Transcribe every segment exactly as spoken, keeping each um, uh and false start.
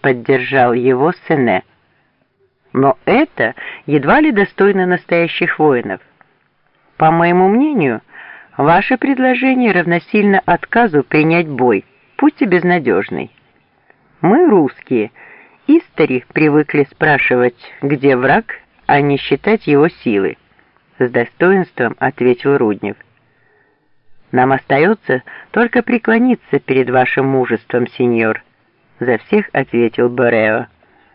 поддержал его Сене. Но это едва ли достойно настоящих воинов. По моему мнению, ваше предложение равносильно отказу принять бой, пусть и безнадежный. Мы, русские, истори привыкли спрашивать, где враг, а не считать его силы. С достоинством ответил Руднев. Нам остается только преклониться перед вашим мужеством, сеньор. За всех ответил Борео.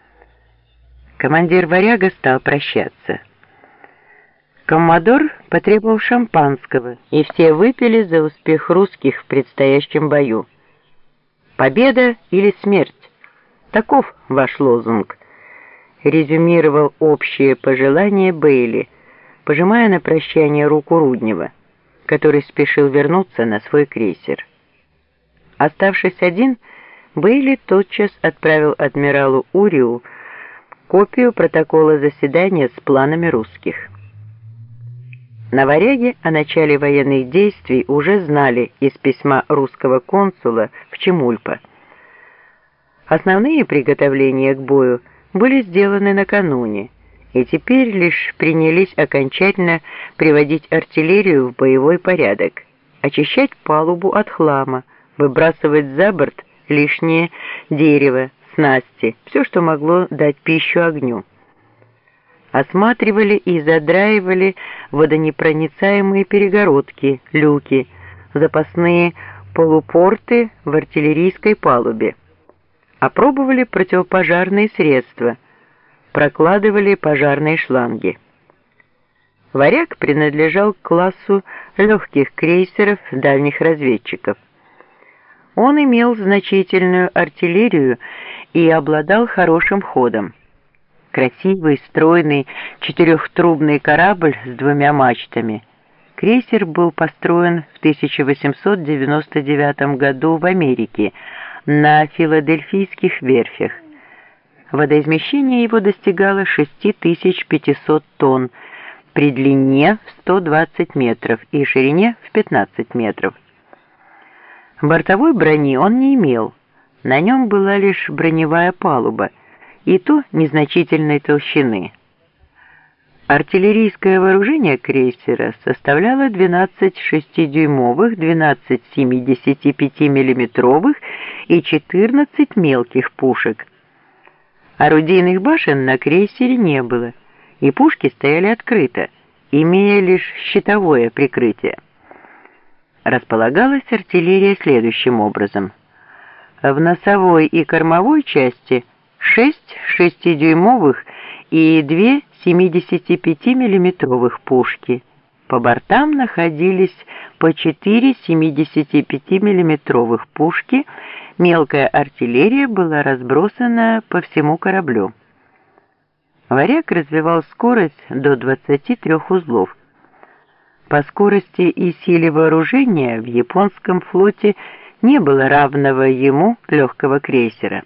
Командир «Варяга» стал прощаться. Коммодор потребовал шампанского, и все выпили за успех русских в предстоящем бою. «Победа или смерть? Таков ваш лозунг», — резюмировал общее пожелание Бейли, пожимая на прощание руку Руднева, который спешил вернуться на свой крейсер. Оставшись один, Бейли тотчас отправил адмиралу Урию копию протокола заседания с планами русских. На «Варяге» о начале военных действий уже знали из письма русского консула в Чемульпо. Основные приготовления к бою были сделаны накануне, и теперь лишь принялись окончательно приводить артиллерию в боевой порядок, очищать палубу от хлама, выбрасывать за борт лишнее дерево, снасти, все, что могло дать пищу огню. Осматривали и задраивали водонепроницаемые перегородки, люки, запасные полупорты в артиллерийской палубе. Опробовали противопожарные средства, прокладывали пожарные шланги. «Варяг» принадлежал к классу легких крейсеров дальних разведчиков. Он имел значительную артиллерию и обладал хорошим ходом. Красивый, стройный, четырехтрубный корабль с двумя мачтами. Крейсер был построен в тысяча восемьсот девяносто девятом году в Америке на филадельфийских верфях. Водоизмещение его достигало шесть тысяч пятьсот тонн при длине в сто двадцать метров и ширине в пятнадцать метров. Бортовой брони он не имел, на нем была лишь броневая палуба, и то незначительной толщины. Артиллерийское вооружение крейсера составляло двенадцать шестидюймовых, двенадцать семидесятипятимиллиметровых и четырнадцать мелких пушек. Орудийных башен на крейсере не было, и пушки стояли открыто, имея лишь щитовое прикрытие. Располагалась артиллерия следующим образом. В носовой и кормовой части шесть шестидюймовых и две семидесятипятимиллиметровых пушки. По бортам находились по четыре семидесятипятимиллиметровых пушки, мелкая артиллерия была разбросана по всему кораблю. «Варяг» развивал скорость до двадцати трёх узлов. По скорости и силе вооружения в японском флоте не было равного ему легкого крейсера.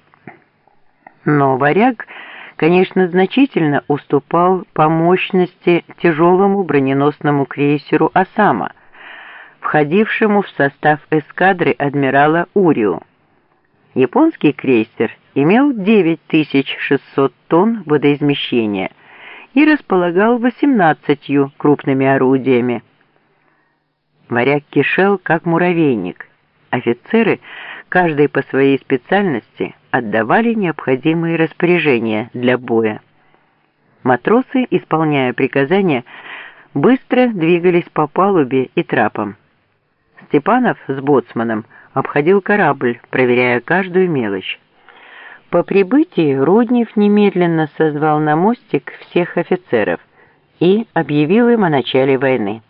Но «Варяг», конечно, значительно уступал по мощности тяжелому броненосному крейсеру «Осама», входившему в состав эскадры адмирала Уриу. Японский крейсер имел девять тысяч шестьсот тонн водоизмещения и располагал восемнадцатью крупными орудиями. «Варяг» кишел, как муравейник. Офицеры, каждый по своей специальности, отдавали необходимые распоряжения для боя. Матросы, исполняя приказания, быстро двигались по палубе и трапам. Степанов с боцманом обходил корабль, проверяя каждую мелочь. По прибытии Руднев немедленно созвал на мостик всех офицеров и объявил им о начале войны.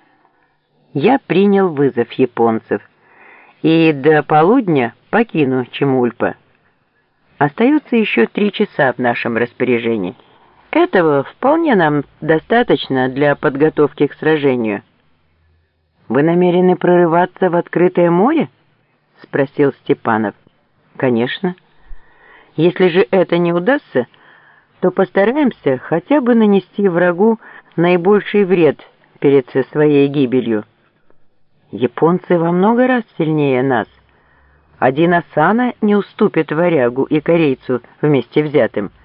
Я принял вызов японцев и до полудня покину Чемульпо. Остается еще три часа в нашем распоряжении. Этого вполне нам достаточно для подготовки к сражению. «Вы намерены прорываться в открытое море?» — спросил Степанов. «Конечно. Если же это не удастся, то постараемся хотя бы нанести врагу наибольший вред перед своей гибелью. Японцы во много раз сильнее нас, Один Осанна не уступит варягу и корейцу вместе взятым.